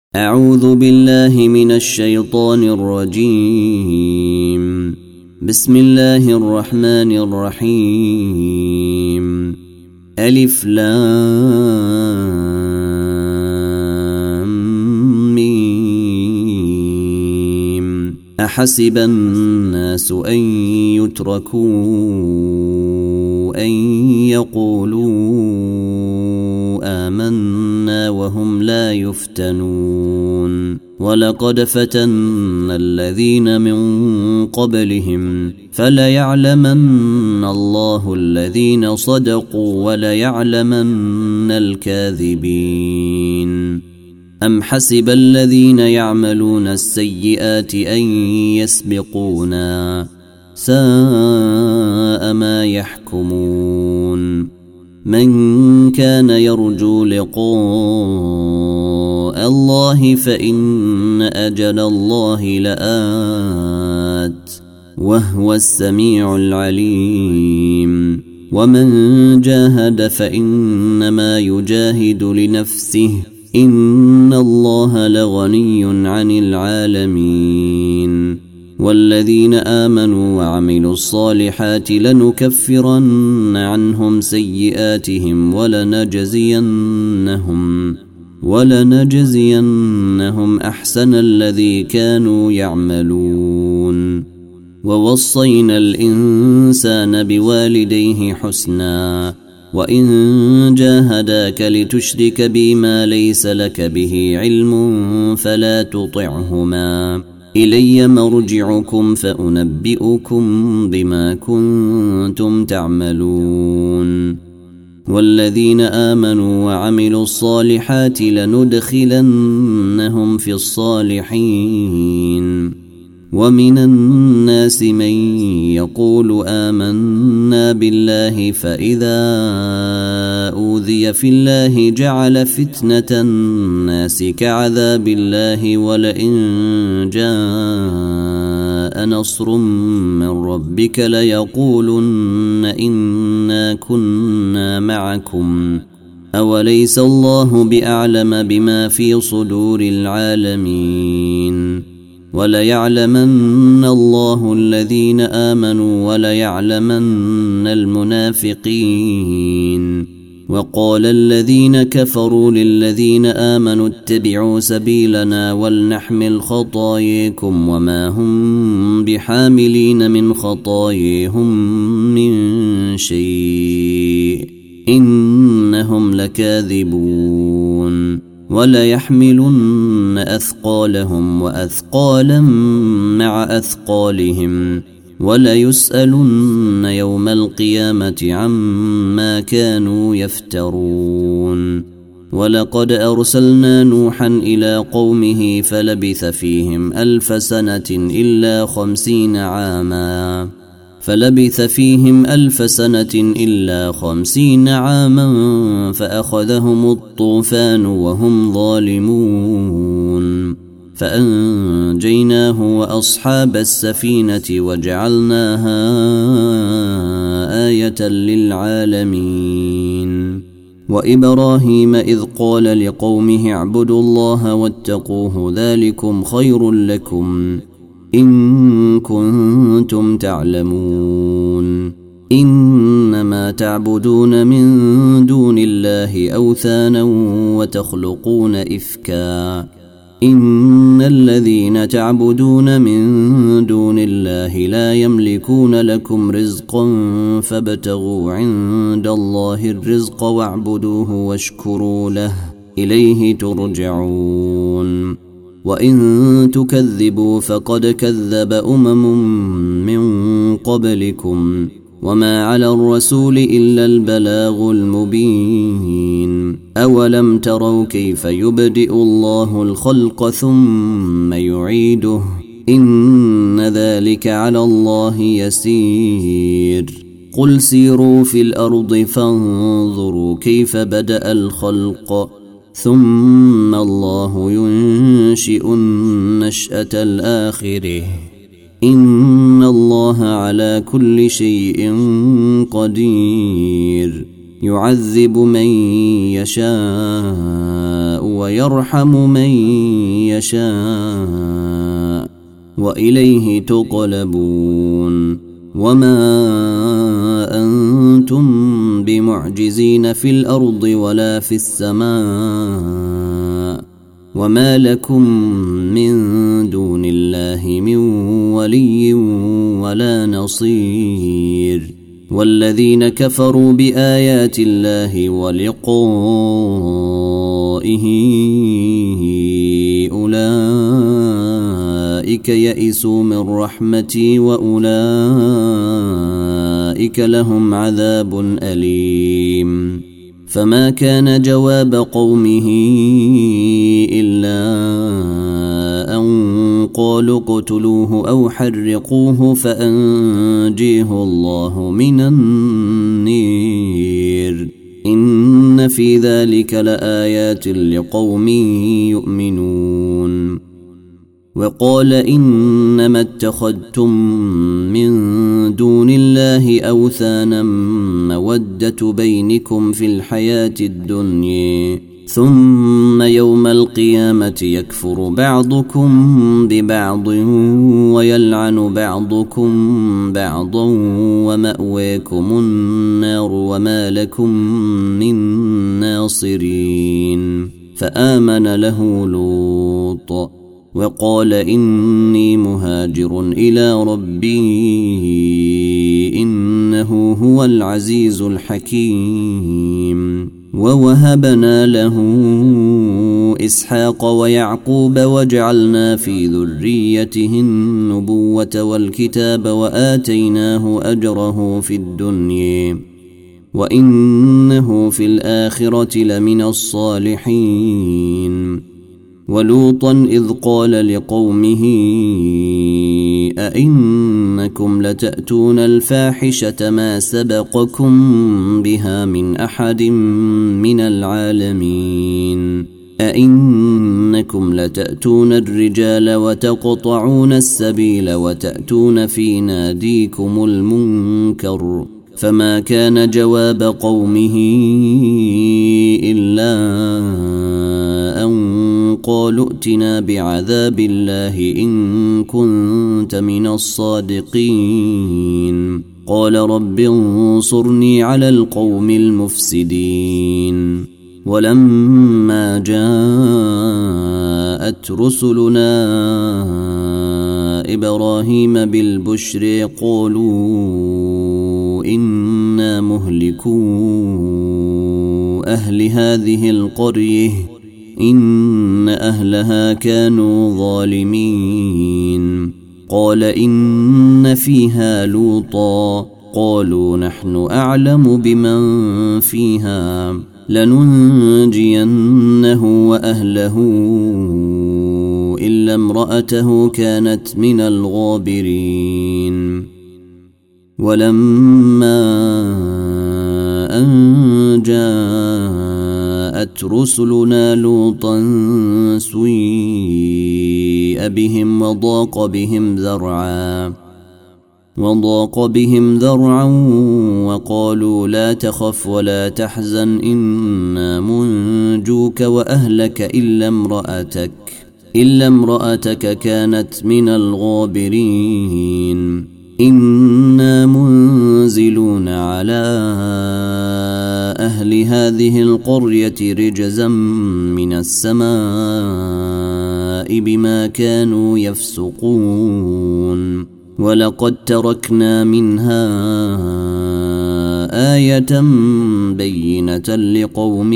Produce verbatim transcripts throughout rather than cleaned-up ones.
أعوذ بالله من الشيطان الرجيم. بسم الله الرحمن الرحيم. ألف لام ميم. أحسب الناس أن يتركوا أن يقولوا آمنا وهم لا يفتنون. ولقد فتنا الذين من قبلهم فليعلمن الله الذين صدقوا وليعلمن الكاذبين. أم حسب الذين يعملون السيئات أن يسبقونا ساء ما يحكمون. من كان يرجو لقاء الله فإن أجل الله لآت وهو السميع العليم. ومن جاهد فإنما يجاهد لنفسه إن الله لغني عن العالمين. والذين آمنوا وعملوا الصالحات لنكفرن عنهم سيئاتهم ولنجزينهم ولنجزينهم أحسن الذي كانوا يعملون. ووصينا الإنسان بوالديه حسنا وإن جاهداك لتشرك بي ما ليس لك به علم فلا تطعهما إلي مرجعكم فأنبئكم بما كنتم تعملون. والذين آمنوا وعملوا الصالحات لندخلنهم في الصالحين. ومن الناس من يقول آمنا بالله فإذا أوذي في الله جعل فتنة الناس كعذاب الله ولئن جاء نصر من ربك ليقولن إنا كنا معكم أوليس الله بأعلم بما في صدور العالمين. وليعلمن الله الذين آمنوا وليعلمن المنافقين. وقال الذين كفروا للذين آمنوا اتبعوا سبيلنا ولنحمل خطاياكم وما هم بحاملين من خطاياهم من شيء إنهم لكاذبون. وليحملن أثقالهم وأثقالا مع أثقالهم وليسألن يوم القيامة عما كانوا يفترون. ولقد أرسلنا نوحا إلى قومه فلبث فيهم ألف سنة إلا خمسين عاما فلبث فيهم ألف سنة إلا خمسين عاما فأخذهم الطوفان وهم ظالمون فأنجيناه وأصحاب السفينة وجعلناها آية للعالمين. وإبراهيم إذ قال لقومه اعبدوا الله واتقوه ذلكم خير لكم إن كنتم تعلمون. إنما تعبدون من دون الله أوثانا وتخلقون إفكا إن الذين تعبدون من دون الله لا يملكون لكم رزقا فابتغوا عند الله الرزق واعبدوه واشكروا له إليه ترجعون. وإن تكذبوا فقد كذب أمم من قبلكم وما على الرسول إلا البلاغ المبين. أولم تروا كيف يبدئ الله الخلق ثم يعيده إن ذلك على الله يسير. قل سيروا في الأرض فانظروا كيف بدأ الخلق ثم الله ينشئ النشأة الآخرة إن الله على كل شيء قدير. يعذب من يشاء ويرحم من يشاء وإليه تقلبون وما أنتم بمعجزين في الأرض ولا في السماء وما لكم من دون الله من ولي ولا نصير والذين كفروا بآيات الله ولقائه أولئك يئسوا من رحمتي وأولئك لهم عذاب أليم فما كان جواب قومه إلا أن قالوا اقتلوه أو حرقوه فأنجيه الله من النير إن في ذلك لآيات لقوم يؤمنون وقال إنما اتخذتم من دون الله أوثانا مودة بينكم في الحياة الدنيا ثم يوم القيامة يكفر بعضكم ببعض ويلعن بعضكم بعضا ومأواكم النار وما لكم من ناصرين فآمن له لوط وقال إني مهاجر إلى ربي إنه هو العزيز الحكيم ووهبنا له إسحاق ويعقوب وجعلنا في ذريته النبوة والكتاب وآتيناه أجره في الدنيا وإنه في الآخرة لمن الصالحين ولوطا إذ قال لقومه أئنكم لتأتون الفاحشة ما سبقكم بها من أحد من العالمين أئنكم لتأتون الرجال وتقطعون السبيل وتأتون في ناديكم المنكر فما كان جواب قومه إلا أن قالوا ائتنا بعذاب الله إن كنت من الصادقين قال رب انصرني على القوم المفسدين ولما جاءت رسلنا إبراهيم بالبشر قالوا إنا مهلكو أهل هذه القرية إن أهلها كانوا ظالمين قال إن فيها لوطا قالوا نحن أعلم بمن فيها لننجينه وأهله إلا امرأته كانت من الغابرين ولما أن جاءت رسلنا لوطا سيء بهم وضاق بهم ذرعا وضاق بهم ذرعا وقالوا لا تخف ولا تحزن إنا منجوك وأهلك إلا امرأتك إلا امرأتك كانت من الغابرين إنا منزلون على أهل هذه القرية رجزا من السماء بما كانوا يفسقون ولقد تركنا منها آية بينة لقوم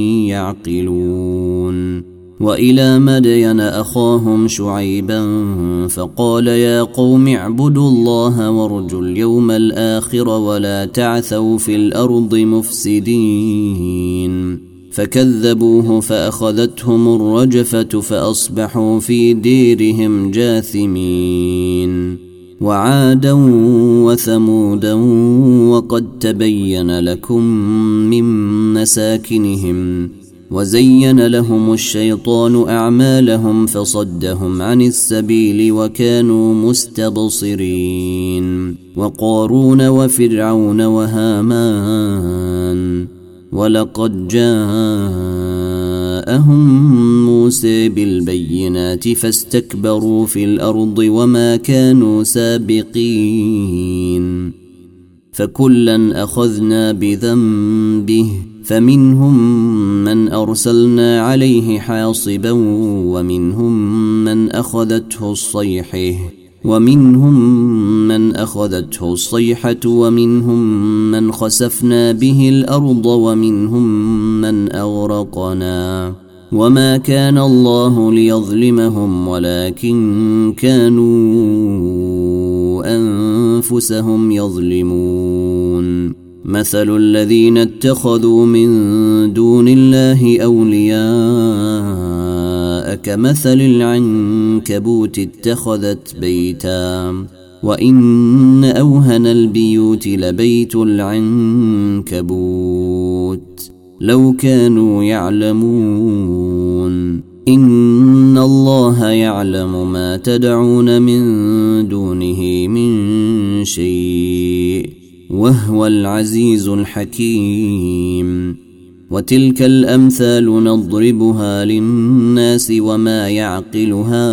يعقلون وإلى مدين أخاهم شعيبا فقال يا قوم اعبدوا الله وارجوا اليوم الآخر ولا تعثوا في الأرض مفسدين فكذبوه فأخذتهم الرجفة فأصبحوا في ديرهم جاثمين وعادا وثمودا وقد تبين لكم من مساكنهم وزين لهم الشيطان أعمالهم فصدهم عن السبيل وكانوا مستبصرين. وقارون وفرعون وهامان ولقد جاءهم موسى بالبينات فاستكبروا في الأرض وما كانوا سابقين. فكلا أخذنا بذنبه فمنهم من أرسلنا عليه حاصبا ومنهم من أخذته الصيحة ومنهم من أخذته الصيحة ومنهم من خسفنا به الأرض ومنهم من أغرقنا وما كان الله ليظلمهم ولكن كانوا أنفسهم يظلمون. مثل الذين اتخذوا من دون الله أولياء كمثل العنكبوت اتخذت بيتا وإن أوهن البيوت لبيت العنكبوت لو كانوا يعلمون. إن الله يعلم ما تدعون من دونه من شيء وهو العزيز الحكيم. وتلك الأمثال نضربها للناس وما يعقلها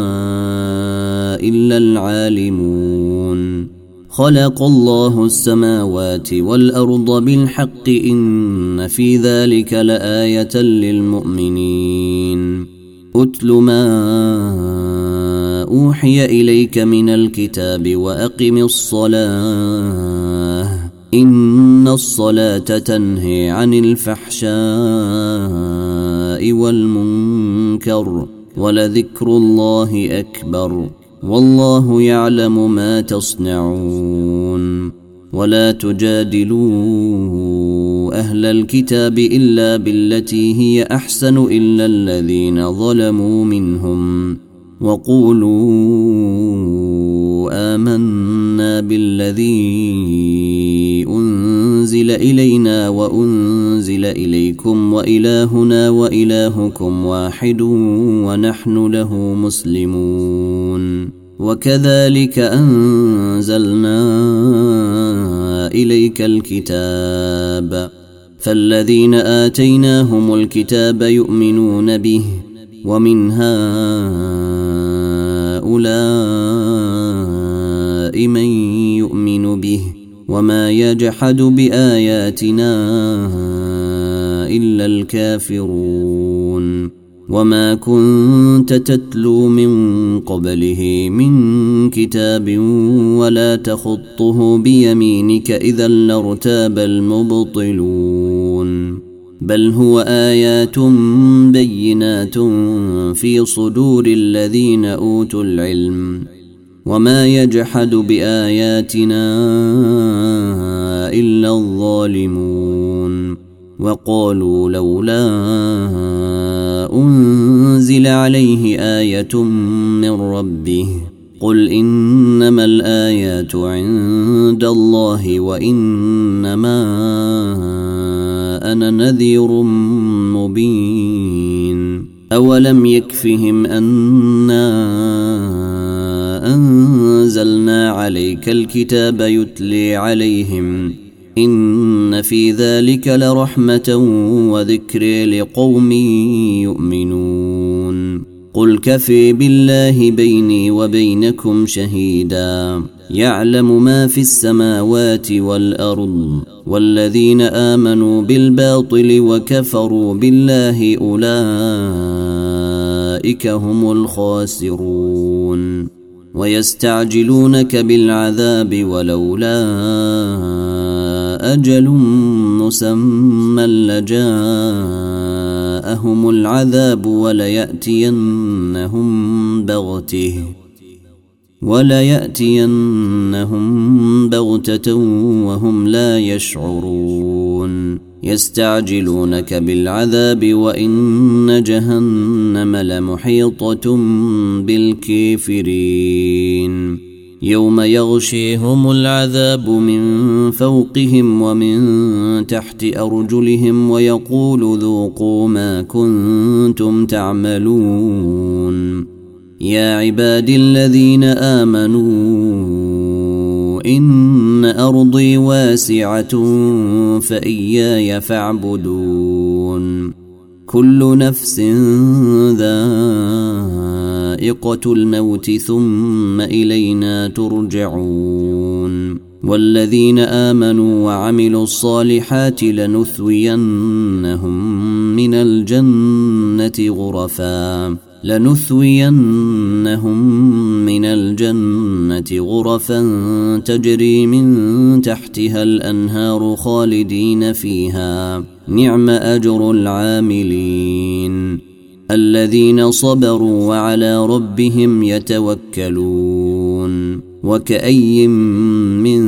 إلا العالمون. خلق الله السماوات والأرض بالحق إن في ذلك لآية للمؤمنين. أتل ما أوحي إليك من الكتاب وأقم الصلاة إن الصلاة تنهي عن الفحشاء والمنكر ولذكر الله أكبر والله يعلم ما تصنعون. ولا تجادلوا أهل الكتاب إلا بالتي هي أحسن إلا الذين ظلموا منهم وقولوا آمنا بالذي أنزل إلينا وأنزل إليكم وإلهنا وإلهكم واحد ونحن له مسلمون. وكذلك أنزلنا إليك الكتاب فالذين آتيناهم الكتاب يؤمنون به ومن هؤلاء من يؤمن به وما يجحد بآياتنا إلا الكافرون. وما كنت تتلو من قبله من كتاب ولا تخطه بيمينك إذا لارتاب المبطلون. بل هو آيات بينات في صدور الذين أوتوا العلم وما يجحد بآياتنا إلا الظالمون. وقالوا لولا أنزل عليه آية من ربه قل إنما الآيات عند الله وإنما أنا نذير مبين. أولم يكفهم أنا أنزلنا عليك الكتاب يتلي عليهم إن في ذلك لرحمة وذكر لقوم يؤمنون. قل كفي بالله بيني وبينكم شهيدا يعلم ما في السماوات والأرض والذين آمنوا بالباطل وكفروا بالله أولئك هم الخاسرون. ويستعجلونك بالعذاب ولولا أجل مسمى لجاءهم العذاب وليأتينهم بغته وليأتينهم بغتة وهم لا يشعرون. يستعجلونك بالعذاب وإن جهنم لمحيطة بالكافرين. يوم يغشيهم العذاب من فوقهم ومن تحت أرجلهم ويقول ذوقوا ما كنتم تعملون يا عبادي الذين آمنوا إن أرضي واسعة فإياي فاعبدون كل نفس ذائقة الموت ثم إلينا ترجعون والذين آمنوا وعملوا الصالحات لنثوينهم من الجنة غرفا لنثوينهم من الجنة غرفا تجري من تحتها الأنهار خالدين فيها نعم أجر العاملين الذين صبروا وعلى ربهم يتوكلون وكأي من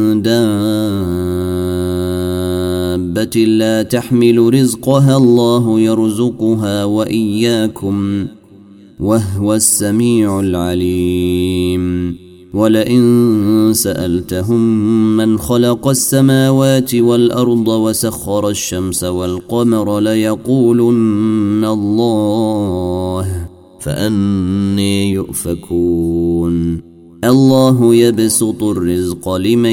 دابة لا تحمل رزقها الله يرزقها وإياكم وهو السميع العليم ولئن سألتهم من خلق السماوات والأرض وسخر الشمس والقمر ليقولن الله فأني يؤفكون الله يبسط الرزق لمن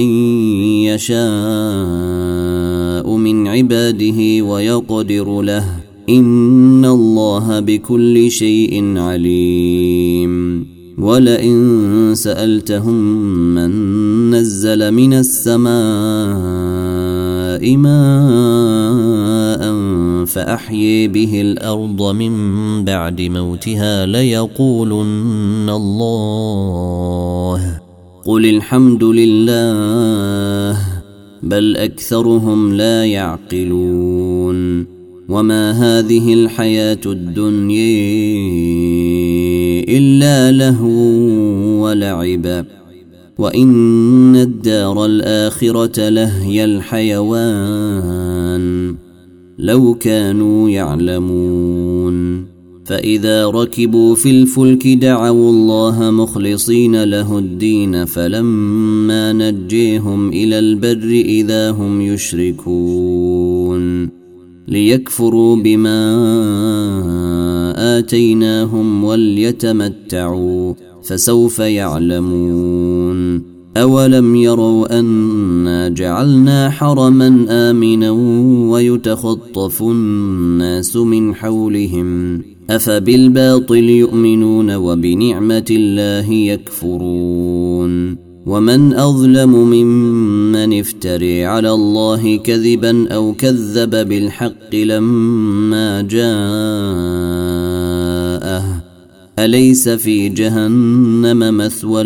يشاء من عباده ويقدر له إن الله بكل شيء عليم ولئن سألتهم من نزل من السماء ماء فأحيي به الأرض من بعد موتها ليقولن الله قل الحمد لله بل أكثرهم لا يعقلون وما هذه الحياة الدنيا إلا لهو ولعب وإن الدار الآخرة لهي الحيوان لو كانوا يعلمون فإذا ركبوا في الفلك دعوا الله مخلصين له الدين فلما نجيهم إلى البر إذا هم يشركون ليكفروا بما آتيناهم وليتمتعوا فسوف يعلمون أولم يروا أنا جعلنا حرما آمنا ويتخطف الناس من حولهم أفبالباطل يؤمنون وبنعمة الله يكفرون ومن أظلم ممن افتري على الله كذبا أو كذب بالحق لما جاءه أليس في جهنم مثوى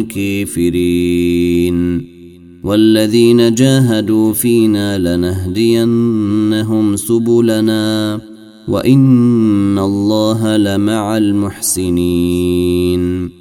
للكافرين والذين جاهدوا فينا لنهدينهم سبلنا وإن الله لمع المحسنين